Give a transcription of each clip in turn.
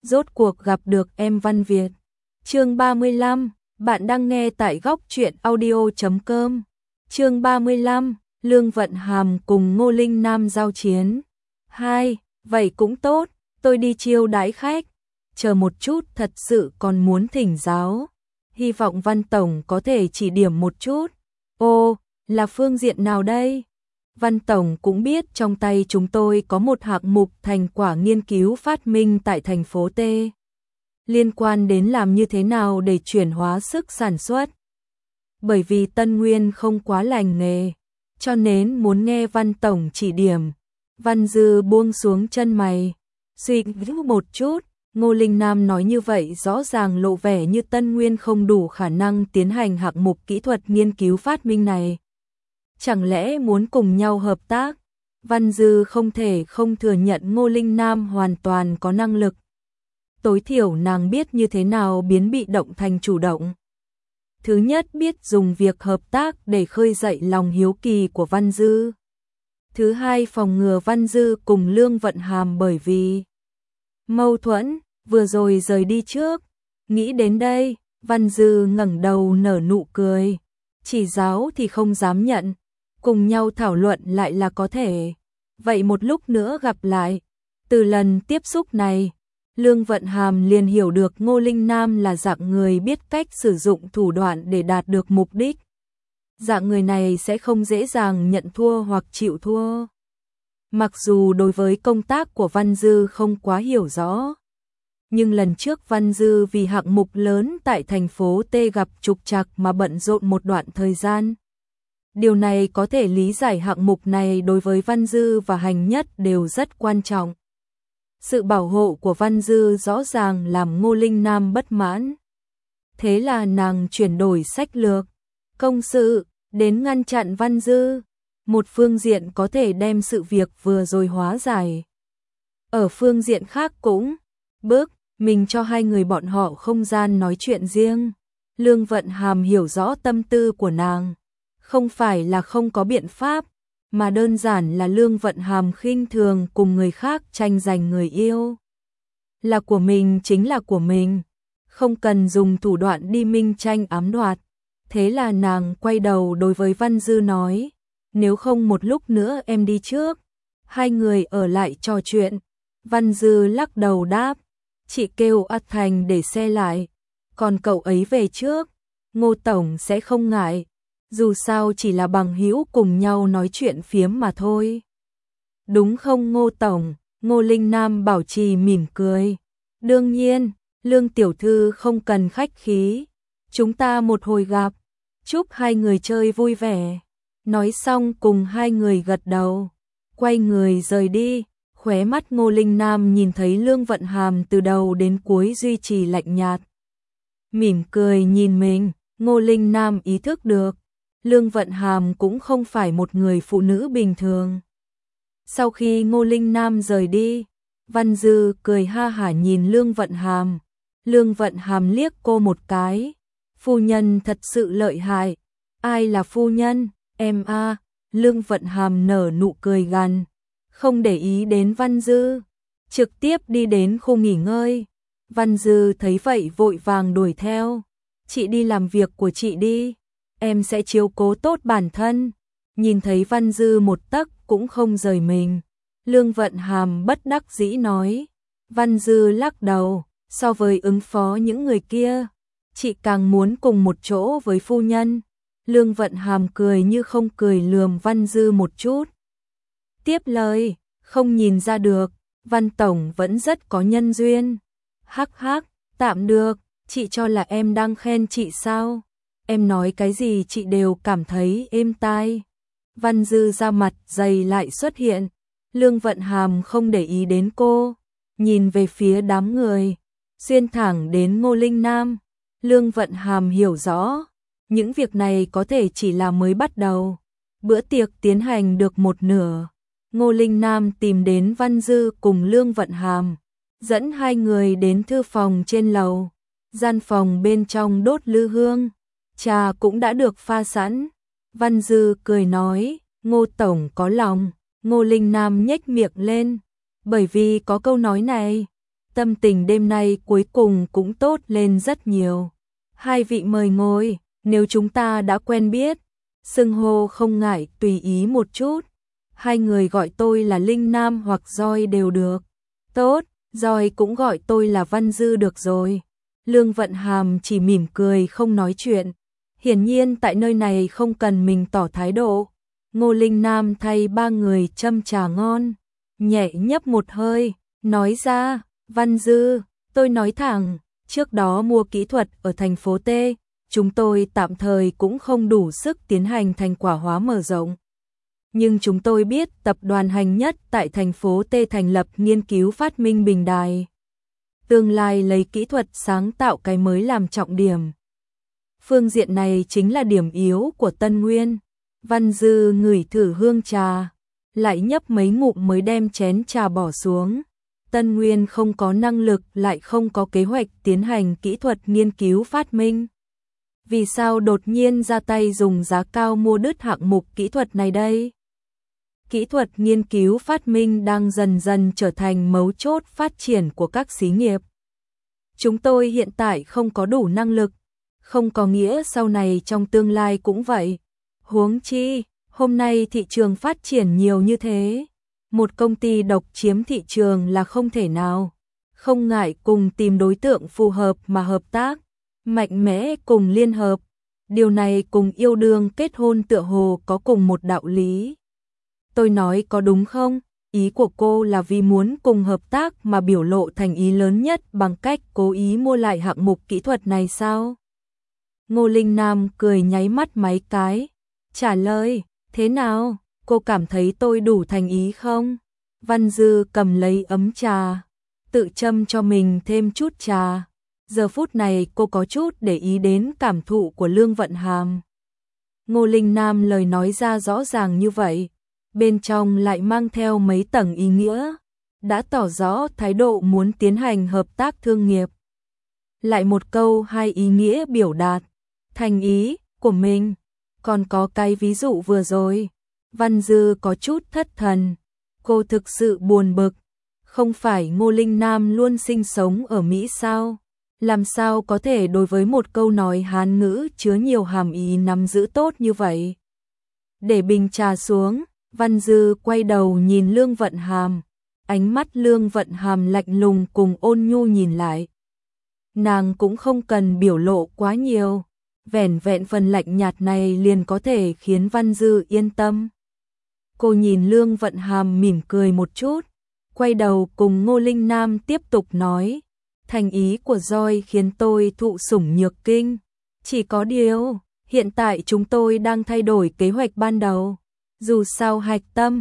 rốt cuộc gặp được em Văn Việt. Chương 35, bạn đang nghe tại góc truyện audio.com. Chương 35, Lương Vận Hàm cùng Ngô Linh Nam giao chiến. 2, vậy cũng tốt, tôi đi chiêu đãi khách. Chờ một chút, thật sự còn muốn thỉnh giáo. Hy vọng Văn Tổng có thể chỉ điểm một chút. Ô, là phương diện nào đây? Văn Tổng cũng biết trong tay chúng tôi có một hạng mục thành quả nghiên cứu phát minh tại thành phố T. Liên quan đến làm như thế nào để chuyển hóa sức sản xuất. Bởi vì Tân Nguyên không quá lành nghề, cho nên muốn nghe Văn Tổng chỉ điểm. Văn Dư buông xuống chân mày, suy nghĩ một chút. Ngô Linh Nam nói như vậy rõ ràng lộ vẻ như Tân Nguyên không đủ khả năng tiến hành hạng mục kỹ thuật nghiên cứu phát minh này. Chẳng lẽ muốn cùng nhau hợp tác? Văn Dư không thể không thừa nhận Ngô Linh Nam hoàn toàn có năng lực. Tối thiểu nàng biết như thế nào biến bị động thành chủ động. Thứ nhất, biết dùng việc hợp tác để khơi dậy lòng hiếu kỳ của Văn Dư. Thứ hai, phòng ngừa Văn Dư cùng Lương Vận Hàm bởi vì mâu thuẫn, vừa rồi rời đi trước. Nghĩ đến đây, Văn Dư ngẩng đầu nở nụ cười. Chỉ giáo thì không dám nhận, cùng nhau thảo luận lại là có thể. Vậy một lúc nữa gặp lại. Từ lần tiếp xúc này, Lương Vận Hàm liền hiểu được Ngô Linh Nam là dạng người biết cách sử dụng thủ đoạn để đạt được mục đích. Dạng người này sẽ không dễ dàng nhận thua hoặc chịu thua. Mặc dù đối với công tác của Văn Dư không quá hiểu rõ, nhưng lần trước Văn Dư vì hạng mục lớn tại thành phố T gặp trục trặc mà bận rộn một đoạn thời gian. Điều này có thể lý giải hạng mục này đối với Văn Dư và Hành Nhất đều rất quan trọng. Sự bảo hộ của Văn Dư rõ ràng làm Ngô Linh Nam bất mãn. Thế là nàng chuyển đổi sách lược, công sự, đến ngăn chặn Văn Dư. Một phương diện có thể đem sự việc vừa rồi hóa giải. Ở phương diện khác cũng bước mình cho hai người bọn họ không gian nói chuyện riêng. Lương Vận Hàm hiểu rõ tâm tư của nàng. Không phải là không có biện pháp, mà đơn giản là Lương Vận Hàm khinh thường cùng người khác tranh giành người yêu. Là của mình chính là của mình, không cần dùng thủ đoạn đi minh tranh ám đoạt. Thế là nàng quay đầu đối với Văn Dư nói, nếu không một lúc nữa em đi trước, hai người ở lại trò chuyện. Văn Dư lắc đầu đáp, chị kêu A Thành để xe lại, còn cậu ấy về trước, Ngô Tổng sẽ không ngại. Dù sao chỉ là bằng hữu cùng nhau nói chuyện phiếm mà thôi. Đúng không Ngô Tổng? Ngô Linh Nam bảo trì mỉm cười. Đương nhiên, Lương Tiểu Thư không cần khách khí. Chúng ta một hồi gặp, chúc hai người chơi vui vẻ. Nói xong cùng hai người gật đầu, quay người rời đi. Khóe mắt Ngô Linh Nam nhìn thấy Lương Vận Hàm từ đầu đến cuối duy trì lạnh nhạt. Mỉm cười nhìn mình, Ngô Linh Nam ý thức được. Lương Vận Hàm cũng không phải một người phụ nữ bình thường. Sau khi Ngô Linh Nam rời đi, Văn Dư cười ha hả nhìn Lương Vận Hàm. Lương Vận Hàm liếc cô một cái. Phu nhân thật sự lợi hại. Ai là phu nhân? Em a. Lương Vận Hàm nở nụ cười gằn, không để ý đến Văn Dư, trực tiếp đi đến khu nghỉ ngơi. Văn Dư thấy vậy vội vàng đuổi theo. Chị đi làm việc của chị đi, em sẽ chiếu cố tốt bản thân. Nhìn thấy Văn Dư một tấc cũng không rời mình, Lương Vận Hàm bất đắc dĩ nói. Văn Dư lắc đầu, so với ứng phó những người kia, chị càng muốn cùng một chỗ với phu nhân. Lương Vận Hàm cười như không cười lườm Văn Dư một chút. Tiếp lời, không nhìn ra được, Văn Tổng vẫn rất có nhân duyên. Hắc hắc, tạm được, chị cho là em đang khen chị sao? Em nói cái gì chị đều cảm thấy êm tai. Văn Dư ra mặt dày lại xuất hiện. Lương Vận Hàm không để ý đến cô, nhìn về phía đám người, xuyên thẳng đến Ngô Linh Nam. Lương Vận Hàm hiểu rõ, những việc này có thể chỉ là mới bắt đầu. Bữa tiệc tiến hành được một nửa, Ngô Linh Nam tìm đến Văn Dư cùng Lương Vận Hàm, dẫn hai người đến thư phòng trên lầu. Gian phòng bên trong đốt lư hương, trà cũng đã được pha sẵn. Văn Dư cười nói, Ngô Tổng có lòng. Ngô Linh Nam nhếch miệng lên, bởi vì có câu nói này, tâm tình đêm nay cuối cùng cũng tốt lên rất nhiều. Hai vị mời ngồi, nếu chúng ta đã quen biết, xưng hô không ngại tùy ý một chút. Hai người gọi tôi là Linh Nam hoặc Roi đều được. Tốt, Roi cũng gọi tôi là Văn Dư được rồi. Lương Vận Hàm chỉ mỉm cười không nói chuyện. Hiển nhiên tại nơi này không cần mình tỏ thái độ. Ngô Linh Nam thay ba người châm trà ngon, nhẹ nhấp một hơi, nói ra, Văn Dư, tôi nói thẳng, trước đó mua kỹ thuật ở thành phố T, chúng tôi tạm thời cũng không đủ sức tiến hành thành quả hóa mở rộng. Nhưng chúng tôi biết tập đoàn hành nhất tại thành phố T thành lập nghiên cứu phát minh bình đài. Tương lai lấy kỹ thuật sáng tạo cái mới làm trọng điểm. Phương diện này chính là điểm yếu của Tân Nguyên. Văn Dư ngửi thử hương trà, lại nhấp mấy ngụm mới đem chén trà bỏ xuống. Tân Nguyên không có năng lực lại không có kế hoạch tiến hành kỹ thuật nghiên cứu phát minh. Vì sao đột nhiên ra tay dùng giá cao mua đứt hạng mục kỹ thuật này đây? Kỹ thuật nghiên cứu phát minh đang dần dần trở thành mấu chốt phát triển của các xí nghiệp. Chúng tôi hiện tại không có đủ năng lực, không có nghĩa sau này trong tương lai cũng vậy. Huống chi, hôm nay thị trường phát triển nhiều như thế, một công ty độc chiếm thị trường là không thể nào. Không ngại cùng tìm đối tượng phù hợp mà hợp tác, mạnh mẽ cùng liên hợp. Điều này cùng yêu đương kết hôn tựa hồ có cùng một đạo lý. Tôi nói có đúng không? Ý của cô là vì muốn cùng hợp tác mà biểu lộ thành ý lớn nhất bằng cách cố ý mua lại hạng mục kỹ thuật này sao? Ngô Linh Nam cười nháy mắt mấy cái, trả lời, thế nào, cô cảm thấy tôi đủ thành ý không? Văn Dư cầm lấy ấm trà, tự châm cho mình thêm chút trà. Giờ phút này cô có chút để ý đến cảm thụ của Lương Vận Hàm. Ngô Linh Nam lời nói ra rõ ràng như vậy, bên trong lại mang theo mấy tầng ý nghĩa, đã tỏ rõ thái độ muốn tiến hành hợp tác thương nghiệp. Lại một câu hai ý nghĩa biểu đạt thành ý của mình. Còn có cái ví dụ vừa rồi, Văn Dư có chút thất thần, cô thực sự buồn bực, không phải Ngô Linh Nam luôn sinh sống ở Mỹ sao? Làm sao có thể đối với một câu nói Hán ngữ chứa nhiều hàm ý nắm giữ tốt như vậy? Để bình trà xuống, Văn Dư quay đầu nhìn Lương Vận Hàm, ánh mắt Lương Vận Hàm lạnh lùng cùng ôn nhu nhìn lại. Nàng cũng không cần biểu lộ quá nhiều, vẻn vẹn phần lạnh nhạt này liền có thể khiến Văn Dư yên tâm. Cô nhìn Lương Vận Hàm mỉm cười một chút, quay đầu cùng Ngô Linh Nam tiếp tục nói, thành ý của Roi khiến tôi thụ sủng nhược kinh. Chỉ có điều, hiện tại chúng tôi đang thay đổi kế hoạch ban đầu. Dù sao hạch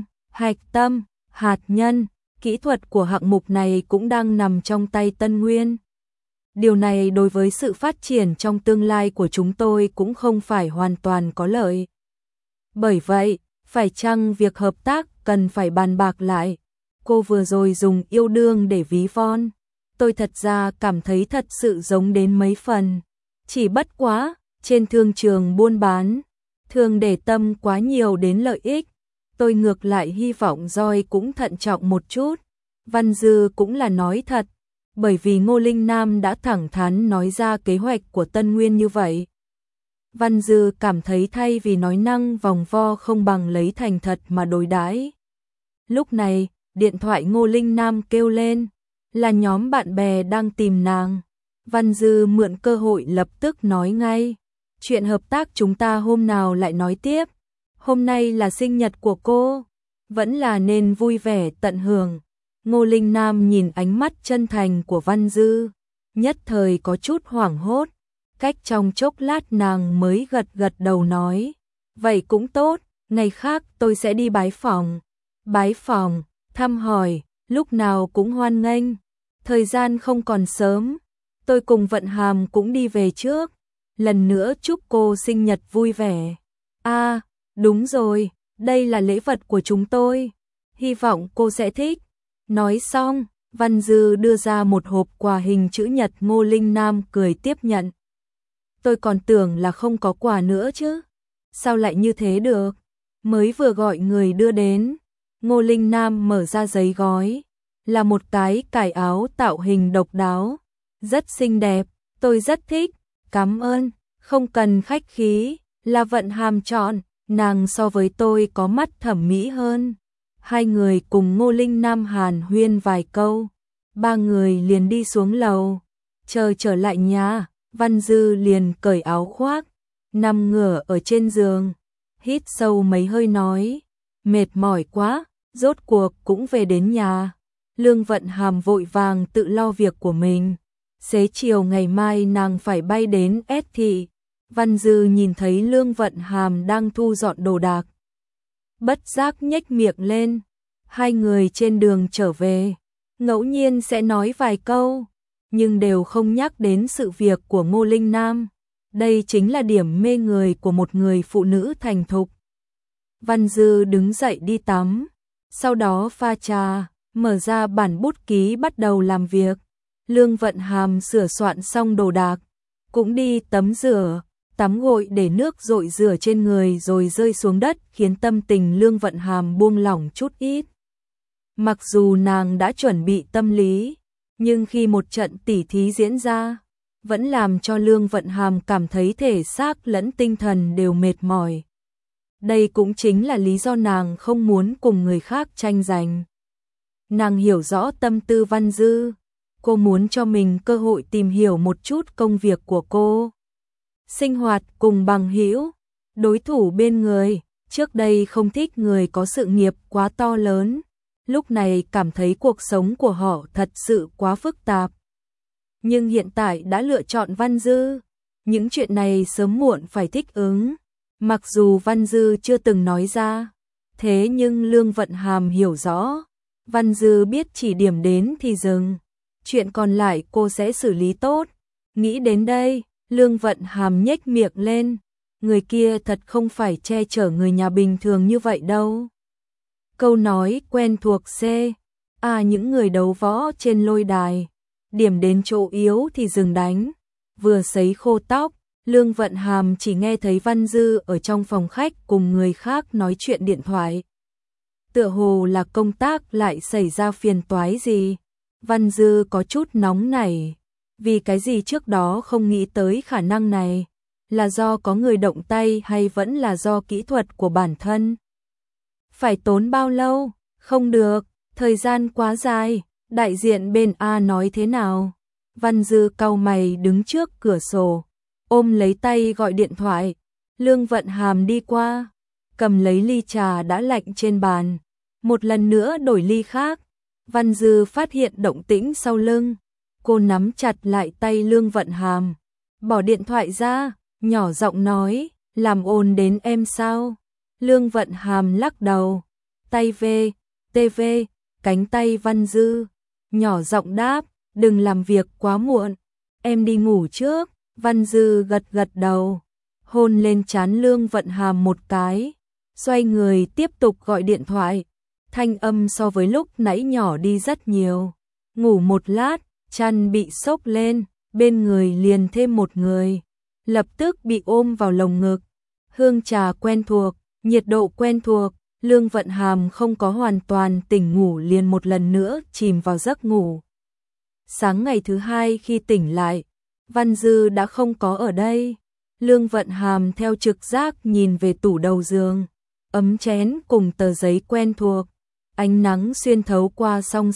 tâm, hạt nhân, kỹ thuật của hạng mục này cũng đang nằm trong tay Tân Nguyên. Điều này đối với sự phát triển trong tương lai của chúng tôi cũng không phải hoàn toàn có lợi. Bởi vậy, phải chăng việc hợp tác cần phải bàn bạc lại? Cô vừa rồi dùng yêu đương để ví von. Tôi thật ra cảm thấy thật sự giống đến mấy phần. Chỉ bất quá, trên thương trường buôn bán, thường để tâm quá nhiều đến lợi ích. Tôi ngược lại hy vọng Roi cũng thận trọng một chút. Văn Dư cũng là nói thật, bởi vì Ngô Linh Nam đã thẳng thắn nói ra kế hoạch của Tân Nguyên như vậy. Văn Dư cảm thấy thay vì nói năng vòng vo không bằng lấy thành thật mà đối đãi. Lúc này, điện thoại Ngô Linh Nam kêu lên, là nhóm bạn bè đang tìm nàng. Văn Dư mượn cơ hội lập tức nói ngay, chuyện hợp tác chúng ta hôm nào lại nói tiếp. Hôm nay là sinh nhật của cô, vẫn là nên vui vẻ tận hưởng. Ngô Linh Nam nhìn ánh mắt chân thành của Văn Dư, nhất thời có chút hoảng hốt. Cách trong chốc lát nàng mới gật gật đầu nói, vậy cũng tốt, ngày khác tôi sẽ đi bái phỏng. Bái phỏng, thăm hỏi, lúc nào cũng hoan nghênh. Thời gian không còn sớm, tôi cùng Vận Hàm cũng đi về trước. Lần nữa chúc cô sinh nhật vui vẻ. À, đúng rồi, đây là lễ vật của chúng tôi. Hy vọng cô sẽ thích. Nói xong, Văn Dư đưa ra một hộp quà hình chữ nhật. Ngô Linh Nam cười tiếp nhận. Tôi còn tưởng là không có quà nữa chứ. Sao lại như thế được? Mới vừa gọi người đưa đến. Ngô Linh Nam mở ra giấy gói, là một cái cài áo tạo hình độc đáo, rất xinh đẹp, tôi rất thích, cảm ơn, không cần khách khí, là Vận Hàm chọn, nàng so với tôi có mắt thẩm mỹ hơn. Hai người cùng Ngô Linh Nam hàn huyên vài câu, ba người liền đi xuống lầu, chờ trở lại nhà, Văn Dư liền cởi áo khoác, nằm ngửa ở trên giường, hít sâu mấy hơi nói, mệt mỏi quá, rốt cuộc cũng về đến nhà. Lương Vận Hàm vội vàng tự lo việc của mình, xế chiều ngày mai nàng phải bay đến S thị. Văn Dư nhìn thấy Lương Vận Hàm đang thu dọn đồ đạc, bất giác nhếch miệng lên. Hai người trên đường trở về, ngẫu nhiên sẽ nói vài câu, nhưng đều không nhắc đến sự việc của Ngô Linh Nam. Đây chính là điểm mê người của một người phụ nữ thành thục. Văn Dư đứng dậy đi tắm, sau đó pha trà, mở ra bản bút ký bắt đầu làm việc. Lương Vận Hàm sửa soạn xong đồ đạc, cũng đi tắm rửa, tắm gội để nước dội rửa trên người rồi rơi xuống đất khiến tâm tình Lương Vận Hàm buông lỏng chút ít. Mặc dù nàng đã chuẩn bị tâm lý, nhưng khi một trận tỉ thí diễn ra, vẫn làm cho Lương Vận Hàm cảm thấy thể xác lẫn tinh thần đều mệt mỏi. Đây cũng chính là lý do nàng không muốn cùng người khác tranh giành. Nàng hiểu rõ tâm tư Văn Dư, cô muốn cho mình cơ hội tìm hiểu một chút công việc của cô. Sinh hoạt cùng bằng hữu, đối thủ bên người, trước đây không thích người có sự nghiệp quá to lớn, lúc này cảm thấy cuộc sống của họ thật sự quá phức tạp. Nhưng hiện tại đã lựa chọn Văn Dư, những chuyện này sớm muộn phải thích ứng. Mặc dù Văn Dư chưa từng nói ra, thế nhưng Lương Vận Hàm hiểu rõ, Văn Dư biết chỉ điểm đến thì dừng, chuyện còn lại cô sẽ xử lý tốt. Nghĩ đến đây, Lương Vận Hàm nhếch miệng lên, người kia thật không phải che chở người nhà bình thường như vậy đâu. Câu nói quen thuộc C. Những người đấu võ trên lôi đài, điểm đến chỗ yếu thì dừng đánh. Vừa sấy khô tóc, Lương Vận Hàm chỉ nghe thấy Văn Dư ở trong phòng khách cùng người khác nói chuyện điện thoại. Tựa hồ là công tác lại xảy ra phiền toái gì. Văn Dư có chút nóng nảy, vì cái gì trước đó không nghĩ tới khả năng này, là do có người động tay hay vẫn là do kỹ thuật của bản thân. Phải tốn bao lâu? Không được, thời gian quá dài, đại diện bên A nói thế nào? Văn Dư cau mày đứng trước cửa sổ, ôm lấy tay gọi điện thoại. Lương Vận Hàm đi qua, cầm lấy ly trà đã lạnh trên bàn, một lần nữa đổi ly khác. Văn Dư phát hiện động tĩnh sau lưng, cô nắm chặt lại tay Lương Vận Hàm, bỏ điện thoại ra, nhỏ giọng nói, làm ồn đến em sao? Lương Vận Hàm lắc đầu, tay về, TV, cánh tay Văn Dư, nhỏ giọng đáp, đừng làm việc quá muộn, em đi ngủ trước. Văn Dư gật gật đầu, hôn lên trán Lương Vận Hàm một cái, xoay người tiếp tục gọi điện thoại. Thanh âm so với lúc nãy nhỏ đi rất nhiều. Ngủ một lát, chăn bị xốc lên, bên người liền thêm một người, lập tức bị ôm vào lồng ngực. Hương trà quen thuộc, nhiệt độ quen thuộc, Lương Vận Hàm không có hoàn toàn tỉnh ngủ liền một lần nữa chìm vào giấc ngủ. Sáng ngày thứ hai khi tỉnh lại, Văn Dư đã không có ở đây. Lương Vận Hàm theo trực giác nhìn về tủ đầu giường, ấm chén cùng tờ giấy quen thuộc. Ánh nắng xuyên thấu qua song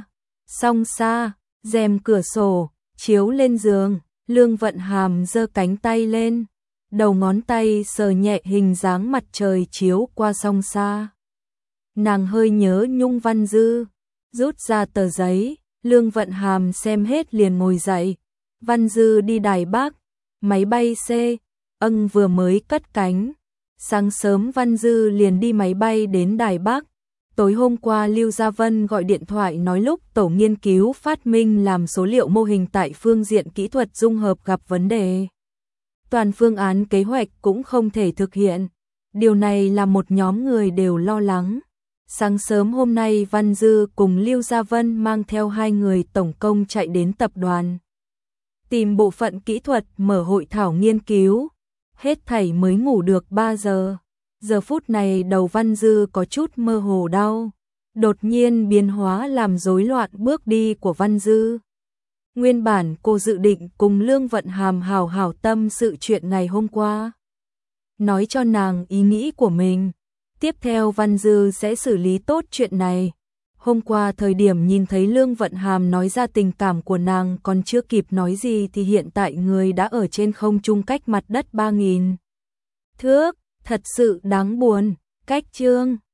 sa, rèm cửa sổ, chiếu lên giường. Lương Vận Hàm giơ cánh tay lên, đầu ngón tay sờ nhẹ hình dáng mặt trời chiếu qua song sa. Nàng hơi nhớ nhung Văn Dư, rút ra tờ giấy, Lương Vận Hàm xem hết liền ngồi dậy. Văn Dư đi Đài Bắc, máy bay C, vừa mới cất cánh. Sáng sớm Văn Dư liền đi máy bay đến Đài Bắc. Tối hôm qua Lưu Gia Vân gọi điện thoại nói lúc tổ nghiên cứu phát minh làm số liệu mô hình tại phương diện kỹ thuật dung hợp gặp vấn đề. Toàn phương án kế hoạch cũng không thể thực hiện. Điều này làm một nhóm người đều lo lắng. Sáng sớm hôm nay Văn Dư cùng Lưu Gia Vân mang theo 2 người tổng công chạy đến tập đoàn, tìm bộ phận kỹ thuật mở hội thảo nghiên cứu. Hết thảy mới ngủ được 3 giờ. Giờ phút này đầu Văn Dư có chút mơ hồ đau. đột nhiên biến hóa làm rối loạn bước đi của Văn Dư. Nguyên bản cô dự định cùng Lương Vận Hàm hào hào tâm sự chuyện ngày hôm qua, nói cho nàng ý nghĩ của mình. Tiếp theo Văn Dư sẽ xử lý tốt chuyện này. Hôm qua thời điểm nhìn thấy Lương Vận Hàm nói ra tình cảm của nàng còn chưa kịp nói gì thì hiện tại người đã ở trên không trung cách mặt đất 3.000 thước, thật sự đáng buồn. Cách chương